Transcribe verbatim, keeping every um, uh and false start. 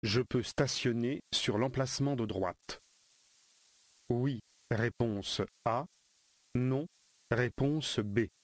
Je peux stationner sur l'emplacement de droite. Oui, réponse A. Non, réponse B.